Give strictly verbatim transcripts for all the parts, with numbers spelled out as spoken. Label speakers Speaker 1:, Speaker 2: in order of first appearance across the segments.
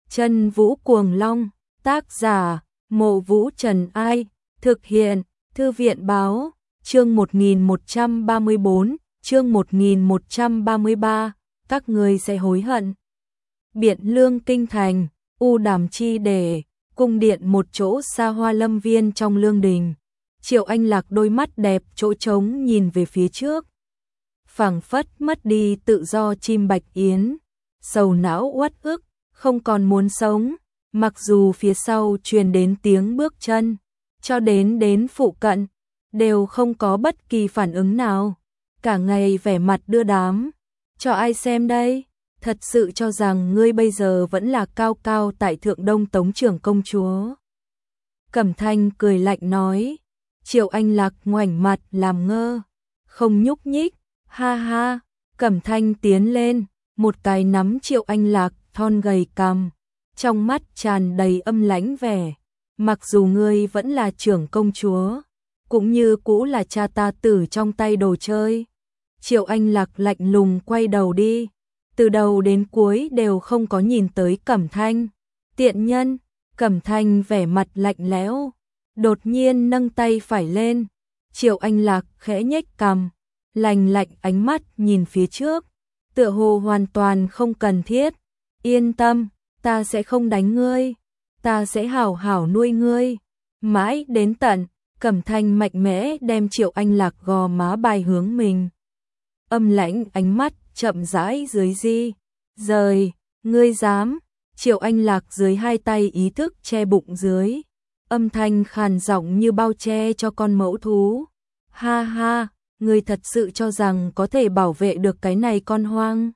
Speaker 1: Chân Vũ Cuồng Long, tác giả, Mộ Vũ Trần Ai, thực hiện, Thư viện Báo, chương một nghìn một trăm ba mươi bốn, chương một nghìn một trăm ba mươi ba, các người sẽ hối hận. Biện Lương Kinh Thành, U Đàm Chi Để, cung điện một chỗ xa hoa lâm viên trong lương đình. Triệu Anh Lạc đôi mắt đẹp chỗ trống nhìn về phía trước. Phảng phất mất đi tự do chim bạch yến, sầu não uất ức, không còn muốn sống, mặc dù phía sau truyền đến tiếng bước chân, cho đến đến phụ cận, đều không có bất kỳ phản ứng nào, cả ngày vẻ mặt đưa đám, cho ai xem đây, thật sự cho rằng ngươi bây giờ vẫn là cao cao tại thượng Đông Tống trưởng công chúa. Cẩm Thanh cười lạnh nói, Triệu Anh Lạc ngoảnh mặt làm ngơ, không nhúc nhích, ha ha, Cẩm Thanh tiến lên, một cái nắm Triệu Anh Lạc thon gầy cằm, trong mắt tràn đầy âm lãnh vẻ, mặc dù ngươi vẫn là trưởng công chúa, cũng như cũ là cha ta tử trong tay đồ chơi. Triệu Anh Lạc lạnh lùng quay đầu đi, từ đầu đến cuối đều không có nhìn tới Cẩm Thanh. Tiện nhân, Cẩm Thanh vẻ mặt lạnh lẽo, đột nhiên nâng tay phải lên, Triệu Anh Lạc khẽ nhếch cằm, lạnh lạnh ánh mắt nhìn phía trước, tựa hồ hoàn toàn không cần thiết. Yên tâm, ta sẽ không đánh ngươi, ta sẽ hảo hảo nuôi ngươi. Mãi đến tận, Cẩm Thanh mạnh mẽ đem Triệu Anh Lạc gò má bài hướng mình. Âm lãnh ánh mắt chậm rãi dưới di, rời, ngươi dám. Triệu Anh Lạc dưới hai tay ý thức che bụng dưới, âm thanh khàn giọng như bao che cho con mẫu thú. Ha ha, ngươi thật sự cho rằng có thể bảo vệ được cái này con hoang.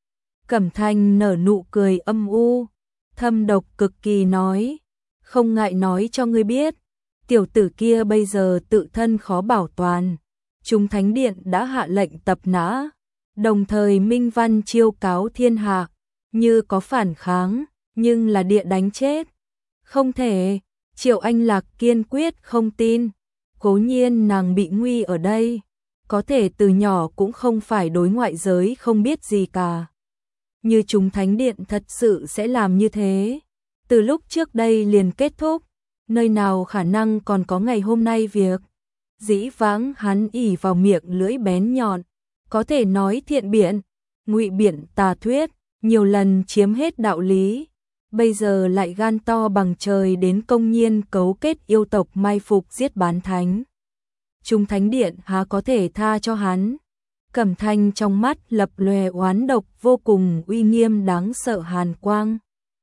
Speaker 1: Cẩm Thanh nở nụ cười âm u, thâm độc cực kỳ nói, không ngại nói cho ngươi biết, tiểu tử kia bây giờ tự thân khó bảo toàn, Trung Thánh Điện đã hạ lệnh tập nã, đồng thời minh văn chiêu cáo thiên hạ, như có phản kháng, nhưng là địa đánh chết. Không thể, Triệu Anh Lạc kiên quyết không tin, cố nhiên nàng bị nguy ở đây, có thể từ nhỏ cũng không phải đối ngoại giới không biết gì cả. Như Trung Thánh Điện thật sự sẽ làm như thế, từ lúc trước đây liền kết thúc, nơi nào khả năng còn có ngày hôm nay việc. Dĩ vãng hắn ỉ vào miệng lưỡi bén nhọn, có thể nói thiện biện, ngụy biện tà thuyết, nhiều lần chiếm hết đạo lý, bây giờ lại gan to bằng trời đến công nhiên cấu kết yêu tộc mai phục giết bán thánh. Trung Thánh Điện há có thể tha cho hắn. Cẩm Thanh trong mắt lập lòe oán độc vô cùng uy nghiêm đáng sợ hàn quang.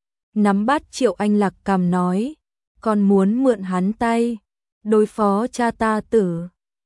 Speaker 1: Nắm bắt Triệu Anh Lạc cằm nói, còn muốn mượn hắn tay, đối phó cha ta tử.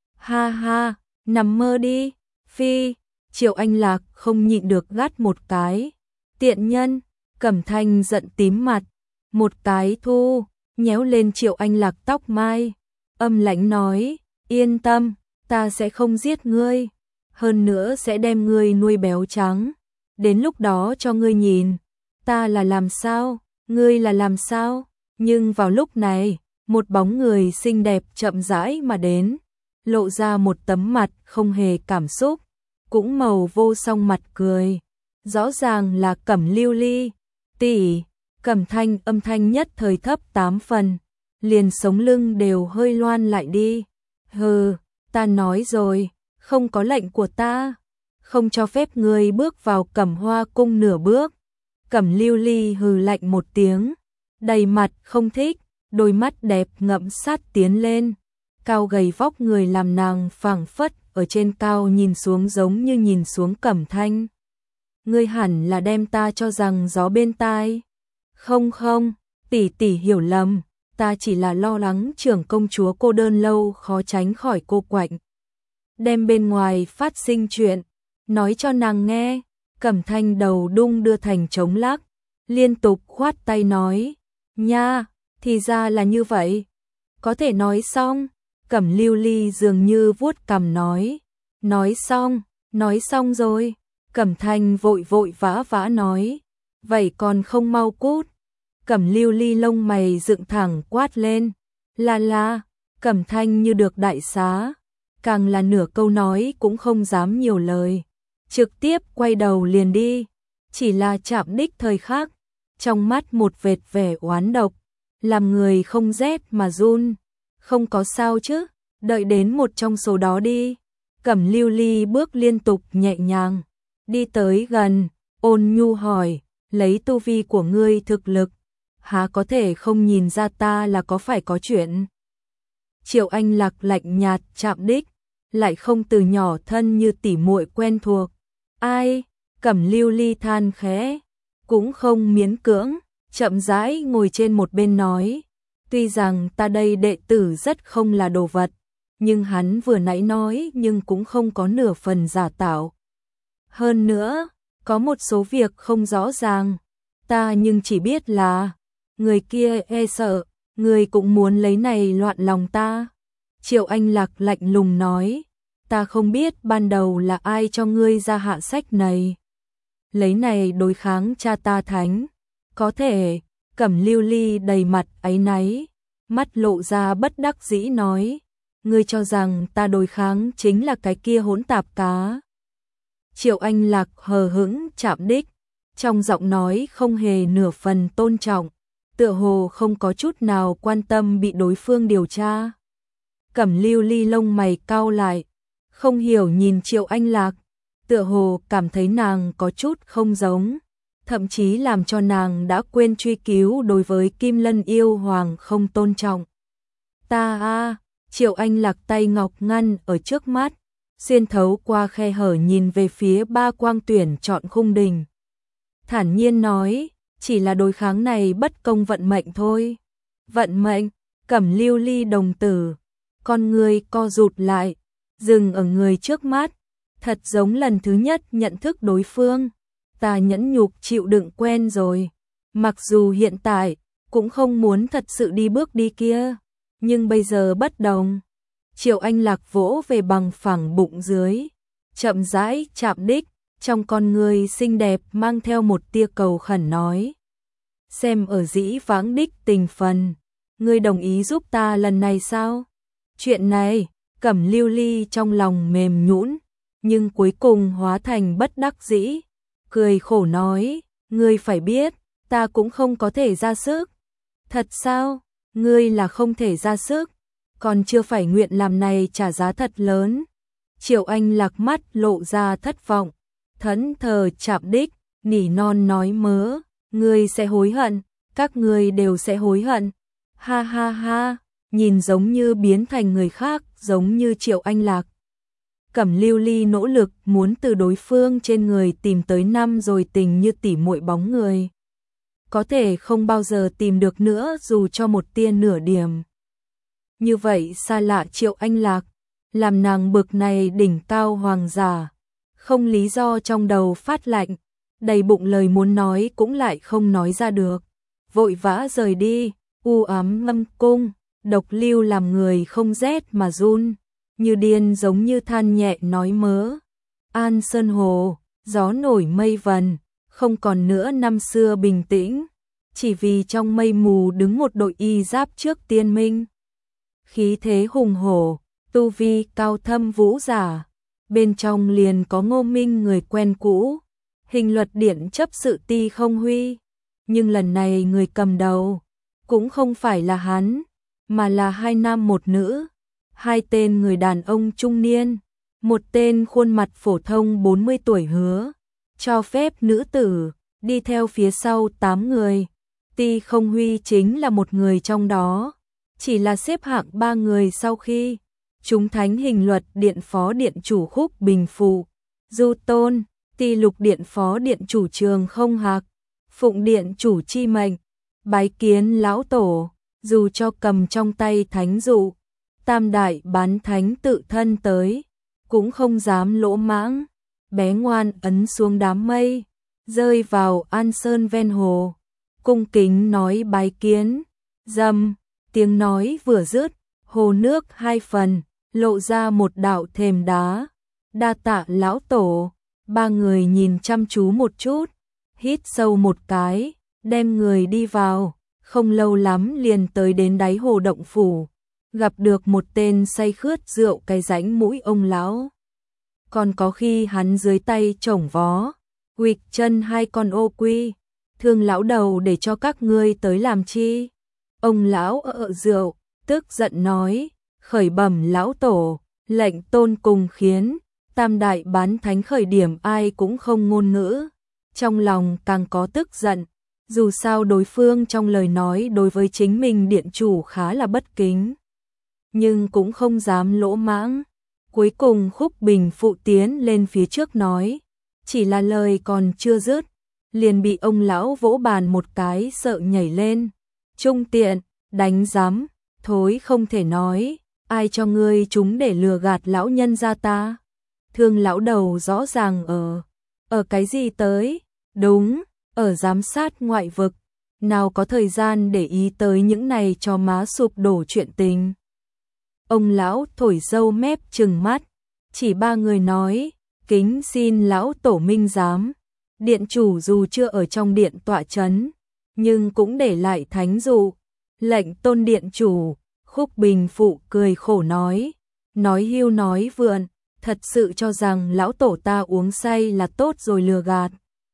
Speaker 1: Ha ha, nằm mơ đi, phi. Triệu Anh Lạc không nhịn được gắt một cái. Tiện nhân, Cẩm Thanh giận tím mặt, một cái thu, nhéo lên Triệu Anh Lạc tóc mai, âm lãnh nói, yên tâm, ta sẽ không giết ngươi, hơn nữa sẽ đem ngươi nuôi béo trắng, đến lúc đó cho ngươi nhìn, ta là làm sao, ngươi là làm sao. Nhưng vào lúc này, một bóng người xinh đẹp chậm rãi mà đến, lộ ra một tấm mặt không hề cảm xúc, cũng màu vô song mặt cười, rõ ràng là Cẩm Lưu Ly. Tỷ. Cẩm Thanh âm thanh nhất thời thấp tám phần, liền sống lưng đều hơi loan lại đi. Hừ, ta nói rồi, không có lệnh của ta, không cho phép ngươi bước vào Cẩm Hoa cung nửa bước. Cẩm Lưu Ly hừ lạnh một tiếng, đầy mặt không thích, đôi mắt đẹp ngậm sát tiến lên, cao gầy vóc người làm nàng phảng phất ở trên cao nhìn xuống giống như nhìn xuống Cẩm Thanh. Ngươi hẳn là đem ta cho rằng gió bên tai. Không không, tỷ tỷ hiểu lầm, ta chỉ là lo lắng trưởng công chúa cô đơn lâu khó tránh khỏi cô quạnh. Đem bên ngoài phát sinh chuyện, nói cho nàng nghe. Cẩm Thanh đầu đung đưa thành trống lắc, liên tục khoát tay nói, nha, thì ra là như vậy. Có thể nói xong, Cẩm Lưu Ly dường như vuốt cằm nói, nói xong, nói xong rồi. Cẩm Thanh vội vội vã vã nói, vậy còn không mau cút. Cẩm Lưu Ly lông mày dựng thẳng quát lên, la la. Cẩm Thanh như được đại xá, càng là nửa câu nói cũng không dám nhiều lời, trực tiếp quay đầu liền đi. Chỉ là chạm đích thời khắc, trong mắt một vệt vẻ oán độc, làm người không rét mà run. Không có sao chứ, đợi đến một trong số đó đi. Cẩm Lưu Ly bước liên tục nhẹ nhàng, đi tới gần, ôn nhu hỏi, lấy tu vi của ngươi thực lực, há có thể không nhìn ra ta là có phải có chuyện. Triệu Anh Lạc lạnh nhạt chạm đích, lại không từ nhỏ thân như tỉ muội quen thuộc. Ai? Cẩm Lưu Ly than khẽ, cũng không miễn cưỡng, chậm rãi ngồi trên một bên nói, tuy rằng ta đây đệ tử rất không là đồ vật, nhưng hắn vừa nãy nói nhưng cũng không có nửa phần giả tạo. Hơn nữa, có một số việc không rõ ràng, ta nhưng chỉ biết là, người kia e sợ, người cũng muốn lấy này loạn lòng ta. Triệu Anh Lạc lạnh lùng nói, ta không biết ban đầu là ai cho ngươi ra hạ sách này. Lấy này đối kháng cha ta thánh, có thể. Cẩm Lưu Ly đầy mặt áy náy, mắt lộ ra bất đắc dĩ nói, ngươi cho rằng ta đối kháng chính là cái kia hỗn tạp cá. Triệu Anh Lạc hờ hững chạm đích, trong giọng nói không hề nửa phần tôn trọng, tựa hồ không có chút nào quan tâm bị đối phương điều tra. Cẩm Lưu Ly lông mày cau lại, không hiểu nhìn Triệu Anh Lạc, tựa hồ cảm thấy nàng có chút không giống, thậm chí làm cho nàng đã quên truy cứu đối với Kim Lân yêu hoàng không tôn trọng. Ta a, Triệu Anh Lạc tay ngọc ngăn ở trước mắt, xuyên thấu qua khe hở nhìn về phía ba quang tuyển chọn khung đình. Thản nhiên nói, chỉ là đối kháng này bất công vận mệnh thôi. Vận mệnh? Cẩm Lưu Ly đồng tử, con người co rụt lại, dừng ở người trước mắt, thật giống lần thứ nhất nhận thức đối phương. Ta nhẫn nhục chịu đựng quen rồi, mặc dù hiện tại cũng không muốn thật sự đi bước đi kia, nhưng bây giờ bất đồng. Triệu Anh Lạc vỗ về bằng phẳng bụng dưới, chậm rãi chạm đích, trong con người xinh đẹp mang theo một tia cầu khẩn nói, xem ở dĩ vãng đích tình phần, ngươi đồng ý giúp ta lần này sao? Chuyện này, Cẩm Lưu Ly trong lòng mềm nhũn, nhưng cuối cùng hóa thành bất đắc dĩ, cười khổ nói, ngươi phải biết, ta cũng không có thể ra sức. Thật sao? Ngươi là không thể ra sức, còn chưa phải nguyện làm này trả giá thật lớn. Triệu Anh Lạc mắt lộ ra thất vọng, thẫn thờ chạm đích, nỉ non nói mớ, ngươi sẽ hối hận, các ngươi đều sẽ hối hận. Ha ha ha, nhìn giống như biến thành người khác, giống như Triệu Anh Lạc. Cẩm Lưu Ly nỗ lực muốn từ đối phương trên người tìm tới năm rồi tình như tỉ muội bóng người. Có thể không bao giờ tìm được nữa dù cho một tia nửa điểm. Như vậy xa lạ Triệu Anh Lạc, làm nàng bực này đỉnh cao hoàng giả, không lý do trong đầu phát lạnh, đầy bụng lời muốn nói cũng lại không nói ra được. Vội vã rời đi, u ám ngâm cung, độc lưu làm người không rét mà run, như điên giống như than nhẹ nói mớ. An Sơn Hồ, gió nổi mây vần, không còn nữa năm xưa bình tĩnh, chỉ vì trong mây mù đứng một đội y giáp trước tiên minh. Khí thế hùng hổ, tu vi cao thâm vũ giả, bên trong liền có Ngô Minh người quen cũ, Hình Luật Điện chấp sự Ti Không Huy, nhưng lần này người cầm đầu cũng không phải là hắn, mà là hai nam một nữ, hai tên người đàn ông trung niên, một tên khuôn mặt phổ thông bốn mươi tuổi hứa, cho phép nữ tử đi theo phía sau tám người. Ti Không Huy chính là một người trong đó, chỉ là xếp hạng ba người sau khi chúng thánh Hình Luật Điện phó điện chủ Khúc Bình Phụ, Du Tôn, Ti Lục Điện phó điện chủ Trường Không Hạc, Phụng Điện chủ Chi Mệnh, bái kiến lão tổ. Dù cho cầm trong tay thánh dụ, tam đại bán thánh tự thân tới, cũng không dám lỗ mãng, bé ngoan ấn xuống đám mây, rơi vào An Sơn ven hồ, cung kính nói bái kiến. Dầm, tiếng nói vừa dứt, hồ nước hai phần, lộ ra một đạo thềm đá. Đa tạ lão tổ. Ba người nhìn chăm chú một chút, hít sâu một cái, đem người đi vào. Không lâu lắm liền tới đến đáy hồ động phủ, gặp được một tên say khướt rượu cái rãnh mũi ông lão. Còn có khi hắn dưới tay chổng vó, huỵch chân hai con ô quy, Thương lão đầu để cho các ngươi tới làm chi? Ông lão ợ rượu, tức giận nói, khởi bẩm lão tổ, lệnh tôn cùng khiến, tam đại bán thánh khởi điểm ai cũng không ngôn ngữ, trong lòng càng có tức giận, dù sao đối phương trong lời nói đối với chính mình điện chủ khá là bất kính, nhưng cũng không dám lỗ mãng. Cuối cùng Khúc Bình phụ tiến lên phía trước nói, chỉ là lời còn chưa dứt, liền bị ông lão vỗ bàn một cái sợ nhảy lên. Trung tiện, đánh giám, thối không thể nói, ai cho ngươi chúng để lừa gạt lão nhân gia ta? Thương lão đầu rõ ràng ở, ở cái gì tới? Đúng, ở giám sát ngoại vực, nào có thời gian để ý tới những này cho má sụp đổ chuyện tình. Ông lão thổi râu mép trừng mắt, chỉ ba người nói, kính xin lão tổ minh giám. Điện chủ dù chưa ở trong điện tọa chấn, nhưng cũng để lại thánh dụ, lệnh tôn điện chủ. Khúc Bình phụ cười khổ nói, nói hưu nói vượn, thật sự cho rằng lão tổ ta uống say là tốt rồi lừa gạt.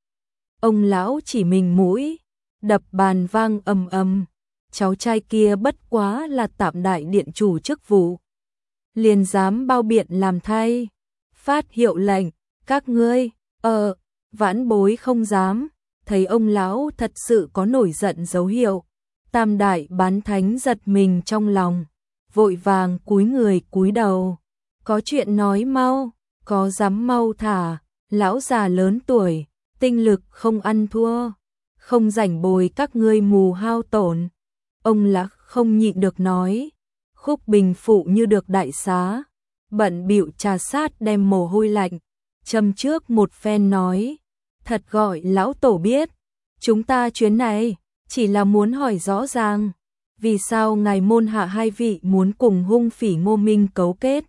Speaker 1: Ông lão chỉ mình mũi, đập bàn vang ầm ầm, cháu trai kia bất quá là tạm đại điện chủ chức vụ, liền dám bao biện làm thay, phát hiệu lệnh, các ngươi, ờ, vãn bối không dám. Thấy ông lão thật sự có nổi giận dấu hiệu, tam đại bán thánh giật mình trong lòng, vội vàng cúi người cúi đầu, có chuyện nói mau, có dám mau thả, lão già lớn tuổi, tinh lực không ăn thua, không rảnh bồi các ngươi mù hao tổn. Ông lão không nhịn được nói, Khúc Bình phụ như được đại xá, bận bịu trà sát đem mồ hôi lạnh, châm trước một phen nói, thật gọi lão tổ biết, chúng ta chuyến này chỉ là muốn hỏi rõ ràng, vì sao ngài môn hạ hai vị muốn cùng hung phỉ Ngô Minh cấu kết,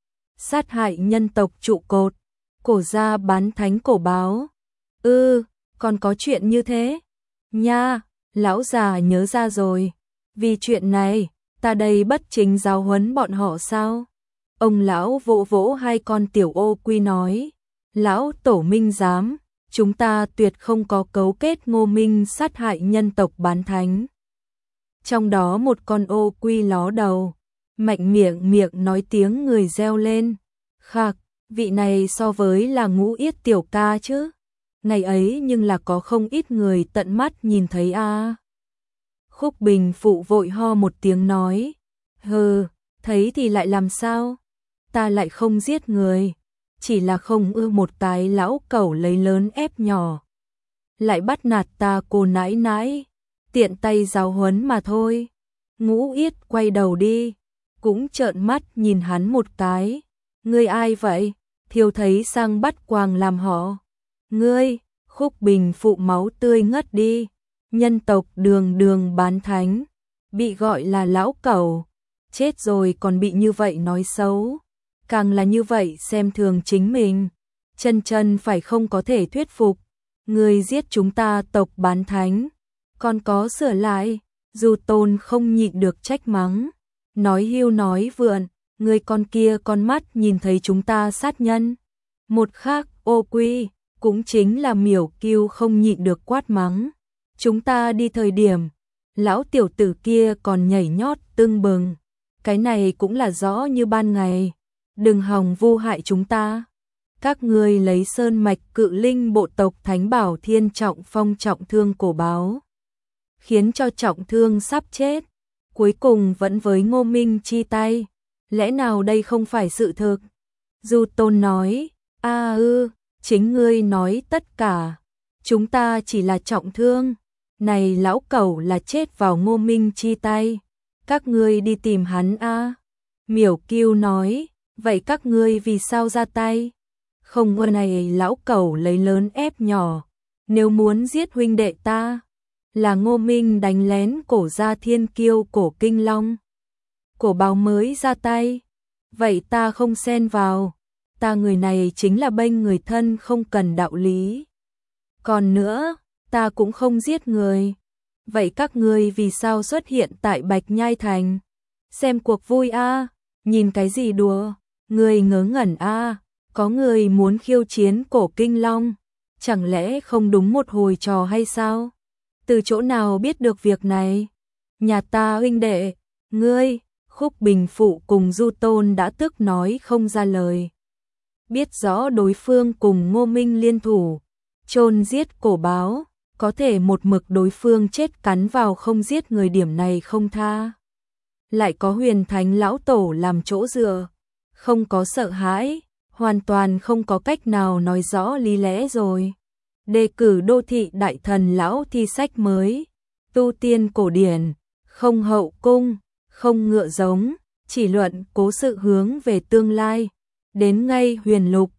Speaker 1: sát hại nhân tộc trụ cột, cổ gia bán thánh cổ báo. Ư, ừ, còn có chuyện như thế? Nha, lão già nhớ ra rồi, vì chuyện này, ta đây bất chính giáo huấn bọn họ sao? Ông lão vỗ vỗ hai con tiểu ô quy nói, lão tổ minh giám, chúng ta tuyệt không có cấu kết Ngô Minh sát hại nhân tộc bán thánh. Trong đó một con ô quy ló đầu, mạnh miệng miệng nói tiếng người reo lên, khạc, vị này so với là Ngũ Yết tiểu ca chứ, ngày ấy nhưng là có không ít người tận mắt nhìn thấy a. À. Khúc Bình phụ vội ho một tiếng nói, hừ, thấy thì lại làm sao, ta lại không giết người, chỉ là không ưa một cái lão cẩu lấy lớn ép nhỏ, lại bắt nạt ta cô nãi nãi, tiện tay giáo huấn mà thôi. Ngũ Yết quay đầu đi, cũng trợn mắt nhìn hắn một cái, ngươi ai vậy, thiêu thấy sang bắt quàng làm họ. Ngươi, Khúc Bình phụ máu tươi ngất đi, nhân tộc đường đường bán thánh, bị gọi là lão cẩu, chết rồi còn bị như vậy nói xấu, càng là như vậy xem thường chính mình, chân chân phải không có thể thuyết phục, ngươi giết chúng ta tộc bán thánh, còn có sửa lại, dù tôn không nhịn được trách mắng, nói hưu nói vượn, người con kia con mắt nhìn thấy chúng ta sát nhân. Một khác ô quy, cũng chính là Miểu Kiêu không nhịn được quát mắng, chúng ta đi thời điểm, lão tiểu tử kia còn nhảy nhót tưng bừng, cái này cũng là rõ như ban ngày, đừng hòng vu hại chúng ta. Các ngươi lấy sơn mạch cự linh bộ tộc Thánh Bảo Thiên Trọng Phong trọng thương cổ báo, khiến cho trọng thương sắp chết, cuối cùng vẫn với Ngô Minh chi tay, lẽ nào đây không phải sự thực? Du Tôn nói, a ư, chính ngươi nói tất cả, chúng ta chỉ là trọng thương, này lão cẩu là chết vào Ngô Minh chi tay, các ngươi đi tìm hắn a. À. Miểu Kiêu nói, vậy các ngươi vì sao ra tay? Không ngờ này lão cẩu lấy lớn ép nhỏ, nếu muốn giết huynh đệ ta, là Ngô Minh đánh lén cổ gia thiên kiêu cổ kinh long, cổ báo mới ra tay, vậy ta không xen vào, ta người này chính là bênh người thân không cần đạo lý. Còn nữa, ta cũng không giết người, vậy các ngươi vì sao xuất hiện tại Bạch Nhai Thành? Xem cuộc vui a, à? Nhìn cái gì đùa, người ngớ ngẩn a, à? Có người muốn khiêu chiến cổ kinh long, chẳng lẽ không đúng một hồi trò hay sao? từ chỗ nào biết được việc này? Nhà ta huynh đệ, ngươi, Khúc Bình Phụ cùng Du Tôn đã tức nói không ra lời. Biết rõ đối phương cùng Ngô Minh liên thủ, chôn giết Cổ Báo, có thể một mực đối phương chết cắn vào không giết người điểm này không tha. Lại có Huyền Thánh lão tổ làm chỗ dựa, không có sợ hãi, hoàn toàn không có cách nào nói rõ lý lẽ rồi. Đề cử đô thị đại thần lão thi sách mới, tu tiên cổ điển, không hậu cung, không ngựa giống, chỉ luận cố sự hướng về tương lai. Đến ngay Huyền Lục,